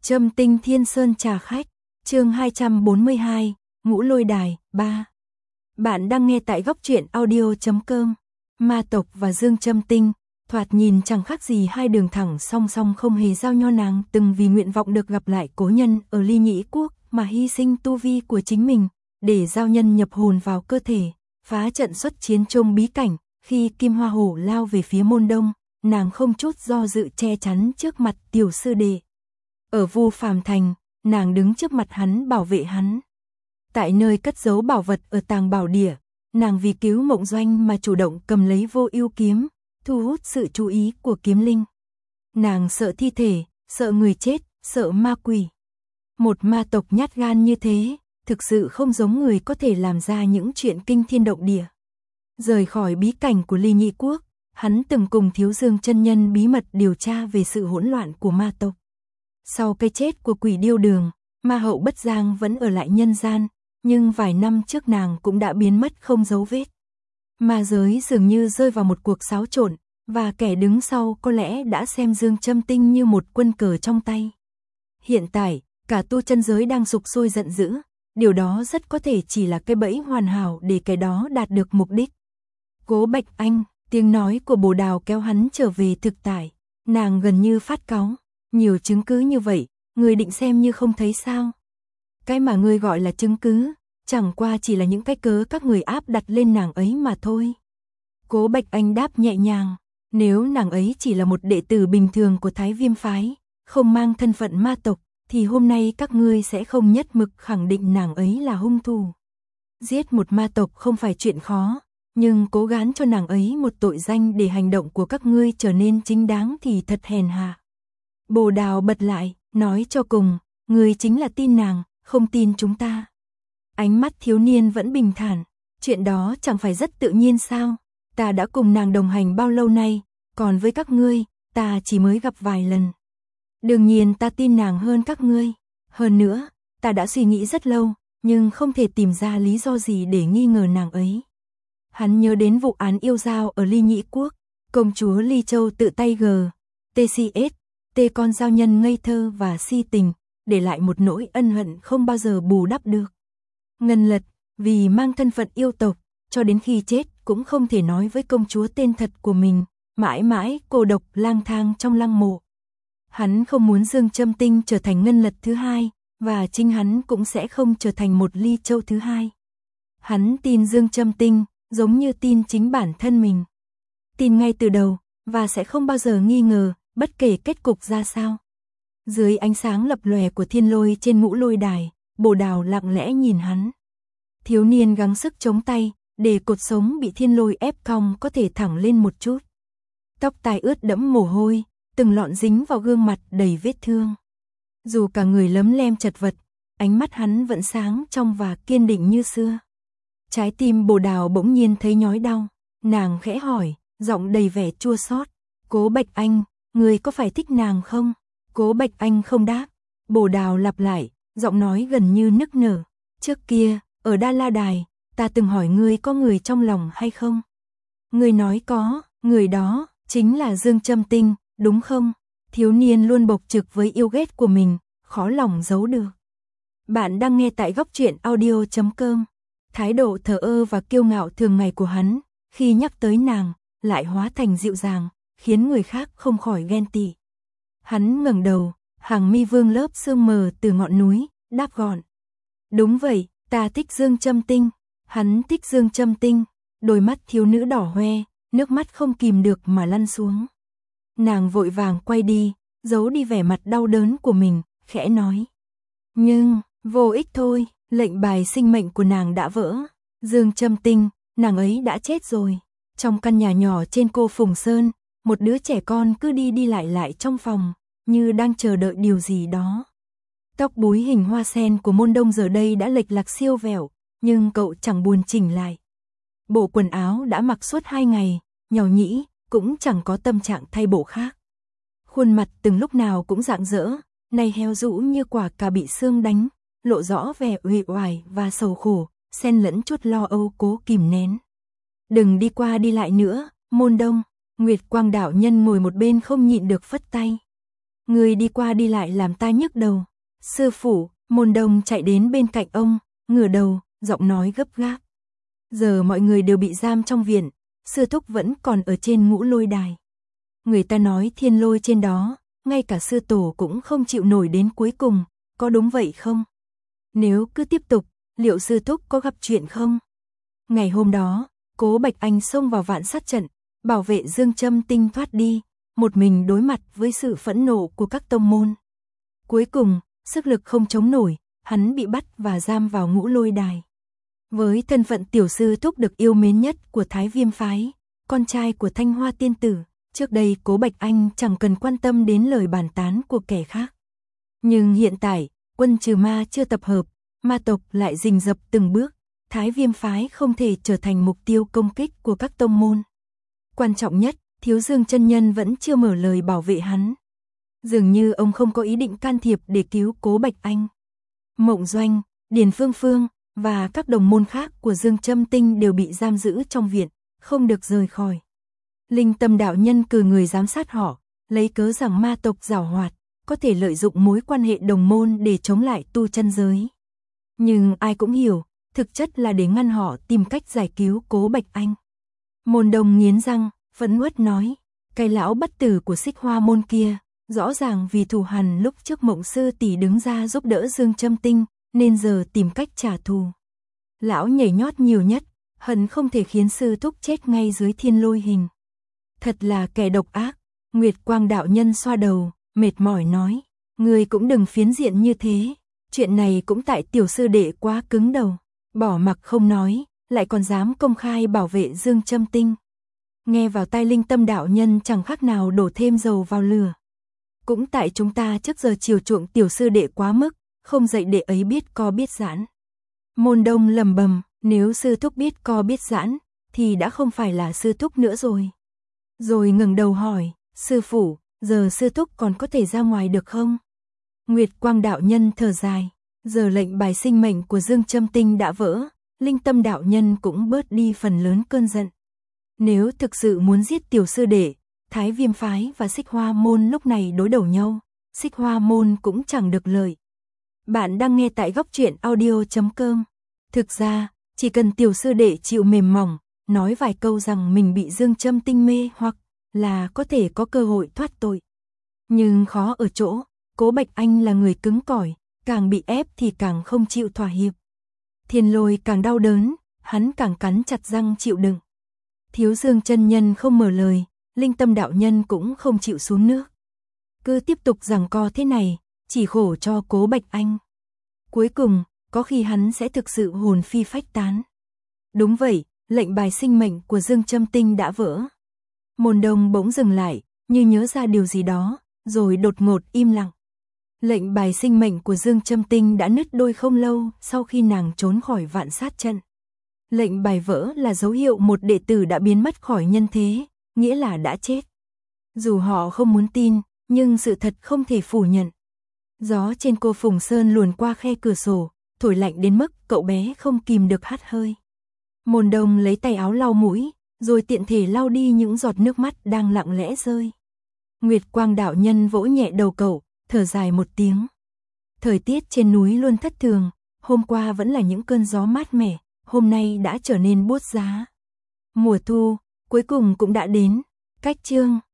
Châm Tinh Thiên Sơn trà khách, chương 242, Ngũ Lôi Đài, 3. Bạn đang nghe tại góc truyện audio.com. Ma tộc và Dương Châm Tinh, thoạt nhìn chẳng khác gì hai đường thẳng song song không hề giao nho. Nàng từng vì nguyện vọng được gặp lại cố nhân ở Ly Nhĩ Quốc mà hy sinh tu vi của chính mình, để giao nhân nhập hồn vào cơ thể, phá trận xuất chiến trong bí cảnh. Khi Kim Hoa Hổ lao về phía môn đông, nàng không chút do dự che chắn trước mặt tiểu sư đệ. Ở Vu Phàm Thành, nàng đứng trước mặt hắn bảo vệ hắn. Tại nơi cất giấu bảo vật ở Tàng Bảo Địa, nàng vì cứu Mộng Doanh mà chủ động cầm lấy Vô Ưu kiếm, thu hút sự chú ý của kiếm linh. Nàng sợ thi thể, sợ người chết, sợ ma quỷ. Một ma tộc nhát gan như thế, thực sự không giống người có thể làm ra những chuyện kinh thiên động địa. Rời khỏi bí cảnh của Ly Nhĩ Quốc, hắn từng cùng Thiếu Dương chân nhân bí mật điều tra về sự hỗn loạn của ma tộc. Sau cái chết của Quỷ Điêu Đường, ma hậu Bất Giang vẫn ở lại nhân gian, nhưng vài năm trước nàng cũng đã biến mất không dấu vết. Ma giới dường như rơi vào một cuộc xáo trộn, và kẻ đứng sau có lẽ đã xem Dương Châm Tinh như một quân cờ trong tay. Hiện tại, cả tu chân giới đang sục sôi giận dữ, điều đó rất có thể chỉ là cái bẫy hoàn hảo để cái đó đạt được mục đích. Cố Bạch Anh, tiếng nói của Bồ Đào kéo hắn trở về thực tại, nàng gần như phát cáu. Nhiều chứng cứ như vậy, ngươi định xem như không thấy sao? Cái mà ngươi gọi là chứng cứ, chẳng qua chỉ là những cái cớ các người áp đặt lên nàng ấy mà thôi. Cố Bạch Anh đáp nhẹ nhàng, nếu nàng ấy chỉ là một đệ tử bình thường của Thái Viêm phái, không mang thân phận ma tộc, thì hôm nay các ngươi sẽ không nhất mực khẳng định nàng ấy là hung thủ. Giết một ma tộc không phải chuyện khó, nhưng cố gắng cho nàng ấy một tội danh để hành động của các ngươi trở nên chính đáng thì thật hèn hạ. Bồ Đào bật lại, nói cho cùng, ngươi chính là tin nàng, không tin chúng ta. Ánh mắt thiếu niên vẫn bình thản, chuyện đó chẳng phải rất tự nhiên sao? Ta đã cùng nàng đồng hành bao lâu nay, còn với các ngươi, ta chỉ mới gặp vài lần. Đương nhiên ta tin nàng hơn các ngươi. Hơn nữa, ta đã suy nghĩ rất lâu, nhưng không thể tìm ra lý do gì để nghi ngờ nàng ấy. Hắn nhớ đến vụ án yêu dao ở Ly Nhĩ Quốc, công chúa Ly Châu tự tay TCS, con giao nhân ngây thơ và si tình, để lại một nỗi ân hận không bao giờ bù đắp được. Ngân Lật, vì mang thân phận yêu tộc, cho đến khi chết cũng không thể nói với công chúa tên thật của mình, mãi mãi cô độc lang thang trong lăng mộ. Hắn không muốn Dương Châm Tinh trở thành Ngân Lật thứ hai, và chính hắn cũng sẽ không trở thành một Ly Châu thứ hai. Hắn tin Dương Châm Tinh, giống như tin chính bản thân mình. Tin ngay từ đầu, và sẽ không bao giờ nghi ngờ, bất kể kết cục ra sao. Dưới ánh sáng lập lòe của thiên lôi trên Ngũ Lôi Đài, Bồ Đào lặng lẽ nhìn hắn. Thiếu niên gắng sức chống tay, để cột sống bị thiên lôi ép cong có thể thẳng lên một chút. Tóc tai ướt đẫm mồ hôi, từng lọn dính vào gương mặt đầy vết thương. Dù cả người lấm lem chật vật, ánh mắt hắn vẫn sáng trong và kiên định như xưa. Trái tim Bồ Đào bỗng nhiên thấy nhói đau, nàng khẽ hỏi, giọng đầy vẻ chua xót, Cố Bạch Anh, ngươi có phải thích nàng không? Cố Bạch Anh không đáp. Bồ Đào lặp lại, giọng nói gần như nức nở. Trước kia, ở Đa La Đài, ta từng hỏi ngươi có người trong lòng hay không? Ngươi nói có, người đó chính là Dương Châm Tinh, đúng không? Thiếu niên luôn bộc trực với yêu ghét của mình, khó lòng giấu được. Bạn đang nghe tại góc truyện audio.com. Thái độ thờ ơ và kiêu ngạo thường ngày của hắn, khi nhắc tới nàng, lại hóa thành dịu dàng, khiến người khác không khỏi ghen tị. Hắn ngẩng đầu, hàng mi vương lớp sương mờ từ ngọn núi, đáp gọn. Đúng vậy, ta thích Dương Châm Tinh. Hắn thích Dương Châm Tinh. Đôi mắt thiếu nữ đỏ hoe, nước mắt không kìm được mà lăn xuống. Nàng vội vàng quay đi, giấu đi vẻ mặt đau đớn của mình, khẽ nói. Nhưng, vô ích thôi, lệnh bài sinh mệnh của nàng đã vỡ. Dương Châm Tinh, nàng ấy đã chết rồi. Trong căn nhà nhỏ trên Cô Phùng Sơn, một đứa trẻ con cứ đi lại trong phòng, như đang chờ đợi điều gì đó. Tóc búi hình hoa sen của môn đông giờ đây đã lệch lạc siêu vẹo, nhưng cậu chẳng buồn chỉnh lại. Bộ quần áo đã mặc suốt 2 ngày, nhàu nhĩ, cũng chẳng có tâm trạng thay bộ khác. Khuôn mặt từng lúc nào cũng rạng rỡ, nay héo rũ như quả cà bị sương đánh, lộ rõ vẻ uể oải và sầu khổ, xen lẫn chút lo âu cố kìm nén. Đừng đi qua đi lại nữa, Môn Đông. Nguyệt Quang đạo nhân ngồi một bên không nhịn được phất tay. Người đi qua đi lại làm ta nhức đầu. Sư phụ, Môn Đông chạy đến bên cạnh ông, ngửa đầu, giọng nói gấp gáp. Giờ mọi người đều bị giam trong viện, sư thúc vẫn còn ở trên Ngũ Lôi Đài. Người ta nói thiên lôi trên đó, ngay cả sư tổ cũng không chịu nổi đến cuối cùng, có đúng vậy không? Nếu cứ tiếp tục, liệu sư thúc có gặp chuyện không? Ngày hôm đó, Cố Bạch Anh xông vào Vạn Sát trận, bảo vệ Dương Châm Tinh thoát đi, một mình đối mặt với sự phẫn nộ của các tông môn. Cuối cùng, sức lực không chống nổi, hắn bị bắt và giam vào Ngũ Lôi Đài. Với thân phận tiểu sư thúc được yêu mến nhất của Thái Viêm phái, con trai của Thanh Hoa tiên tử, trước đây Cố Bạch Anh chẳng cần quan tâm đến lời bàn tán của kẻ khác. Nhưng hiện tại, quân trừ ma chưa tập hợp, ma tộc lại rình rập từng bước, Thái Viêm phái không thể trở thành mục tiêu công kích của các tông môn. Quan trọng nhất, Thiếu Dương chân nhân vẫn chưa mở lời bảo vệ hắn. Dường như ông không có ý định can thiệp để cứu Cố Bạch Anh. Mộng Doanh, Điền Phương Phương và các đồng môn khác của Dương Châm Tinh đều bị giam giữ trong viện, không được rời khỏi. Linh Tâm đạo nhân cử người giám sát họ, lấy cớ rằng ma tộc giảo hoạt, có thể lợi dụng mối quan hệ đồng môn để chống lại tu chân giới. Nhưng ai cũng hiểu, thực chất là để ngăn họ tìm cách giải cứu Cố Bạch Anh. Môn Đông nghiến răng, phẫn uất nói, cái lão bất tử của Xích Hoa môn kia, rõ ràng vì thù hằn lúc trước Mộng sư tỷ đứng ra giúp đỡ Dương Châm Tinh, nên giờ tìm cách trả thù. Lão nhảy nhót nhiều nhất, hận không thể khiến sư thúc chết ngay dưới thiên lôi hình. Thật là kẻ độc ác. Nguyệt Quang đạo nhân xoa đầu, mệt mỏi nói, người cũng đừng phiến diện như thế, chuyện này cũng tại tiểu sư đệ quá cứng đầu, bỏ mặc không nói, lại còn dám công khai bảo vệ Dương Châm Tinh. Nghe vào tai Linh Tâm đạo nhân chẳng khác nào đổ thêm dầu vào lửa. Cũng tại chúng ta trước giờ chiều chuộng tiểu sư đệ quá mức, không dạy đệ ấy biết co biết giãn. Môn Đông lầm bầm, nếu sư thúc biết co biết giãn, thì đã không phải là sư thúc nữa rồi. Rồi ngẩng đầu hỏi, sư phụ, giờ sư thúc còn có thể ra ngoài được không? Nguyệt Quang đạo nhân thở dài, giờ lệnh bài sinh mệnh của Dương Châm Tinh đã vỡ, Linh Tâm đạo nhân cũng bớt đi phần lớn cơn giận. Nếu thực sự muốn giết tiểu sư đệ, Thái Viêm phái và Xích Hoa môn lúc này đối đầu nhau, Xích Hoa môn cũng chẳng được lợi. Bạn đang nghe tại góc truyện audio.com. Thực ra, chỉ cần tiểu sư đệ chịu mềm mỏng, nói vài câu rằng mình bị Dương Châm Tinh mê hoặc là có thể có cơ hội thoát tội. Nhưng khó ở chỗ, Cố Bạch Anh là người cứng cỏi, càng bị ép thì càng không chịu thỏa hiệp. Thiên lôi càng đau đớn, hắn càng cắn chặt răng chịu đựng. Thiếu Dương chân nhân không mở lời, Linh Tâm đạo nhân cũng không chịu xuống nước. Cứ tiếp tục giằng co thế này, chỉ khổ cho Cố Bạch Anh. Cuối cùng, có khi hắn sẽ thực sự hồn phi phách tán. Đúng vậy, lệnh bài sinh mệnh của Dương Châm Tinh đã vỡ. Môn Đông bỗng dừng lại, như nhớ ra điều gì đó, rồi đột ngột im lặng. Lệnh bài sinh mệnh của Dương Châm Tinh đã nứt đôi không lâu sau khi nàng trốn khỏi Vạn Sát trận. Lệnh bài vỡ là dấu hiệu một đệ tử đã biến mất khỏi nhân thế, nghĩa là đã chết. Dù họ không muốn tin, nhưng sự thật không thể phủ nhận. Gió trên Cô Phùng Sơn luồn qua khe cửa sổ, thổi lạnh đến mức cậu bé không kìm được hắt hơi. Môn Đông lấy tay áo lau mũi, rồi tiện thể lau đi những giọt nước mắt đang lặng lẽ rơi. Nguyệt Quang đạo nhân vỗ nhẹ đầu cậu, thở dài một tiếng. Thời tiết trên núi luôn thất thường, hôm qua vẫn là những cơn gió mát mẻ, hôm nay đã trở nên buốt giá. Mùa thu, cuối cùng cũng đã đến. Cách chương